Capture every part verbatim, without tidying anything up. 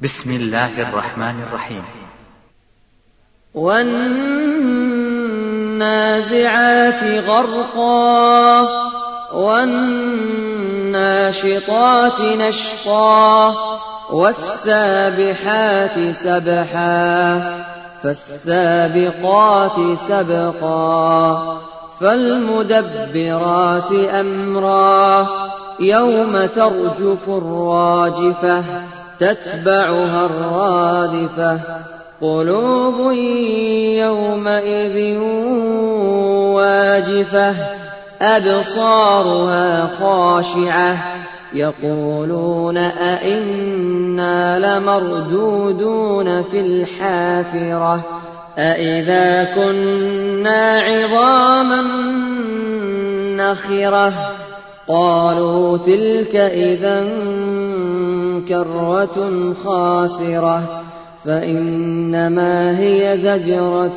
بسم الله الرحمن الرحيم. والنازعات غرقا والناشطات نشطا والسابحات سبحا فالسابقات سبقا فالمدبرات أمرا يوم ترجف الراجفة تتبعها الرادفة قلوب يومئذ واجفة أبصارها خاشعة يقولون أئنا لمردودون في الحافرة أئذا كنا عظاما نخرة قالوا تلك إذا كرة خاسرة فإنما هي زجرة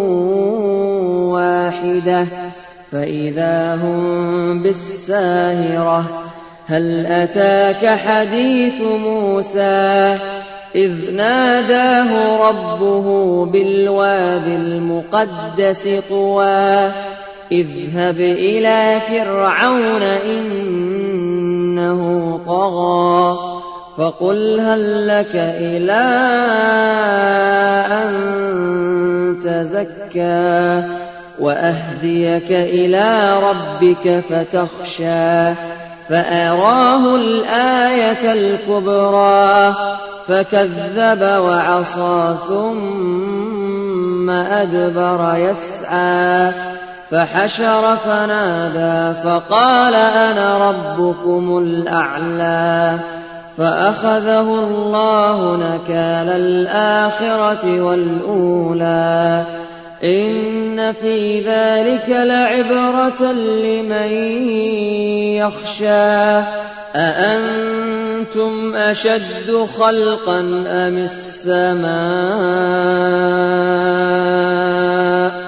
واحدة فإذا هم بالساهرة هل أتاك حديث موسى إذ ناداه ربه بالواد المقدس طوى اذهب إلى فرعون إنه طغى فقل هل لك إلى أن تزكى وأهديك إلى ربك فتخشى فأراه الآية الكبرى فكذب وعصى ثم أدبر يسعى فحشر فنادى فقال أنا ربكم الأعلى فأخذه الله نكال الآخرة والأولى إن في ذلك لعبرة لمن يخشى أأنتم أشد خلقا أم السماء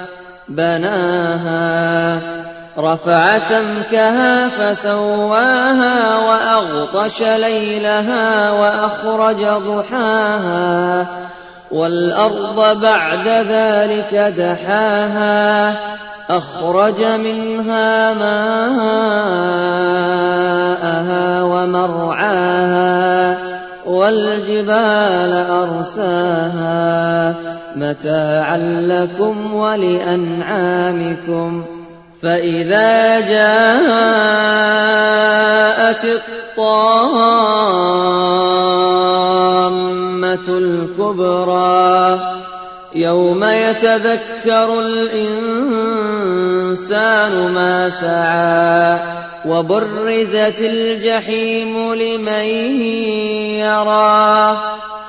بناها رفع سمكها فسواها وأغطش ليلها وأخرج ضحاها والأرض بعد ذلك دحاها أخرج منها ماءها ومرعاها والجبال أرساها متاعا لكم ولأنعامكم فإذا جاءت الطامة الكبرى يوم يتذكر الإنسان ما سعى وبرزت الجحيم لمن يرى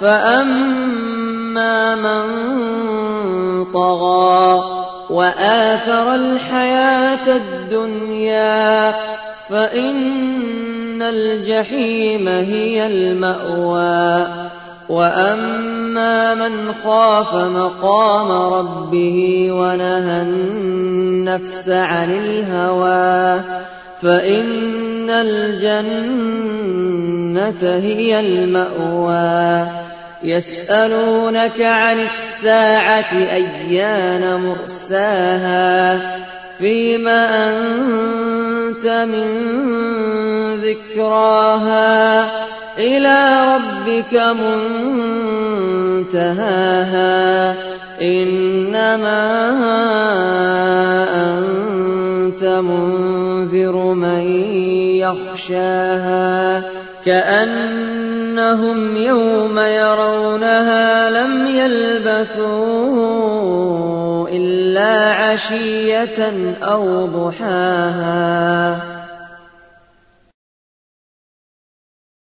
فأما من طغى وآثر الحياة الدنيا فإن الجحيم هي المأوى وأما من خاف مقام ربه ونهى النفس عن الهوى فإن الجنة هي المأوى يسألونك عن الساعة أيان مرساها فيما أنت من ذكراها إلى ربك منتهاها إنما أنت منذر من يخشاها كأنهم يوم يرونها لم يلبثوا إلا عشية أو ضحاها.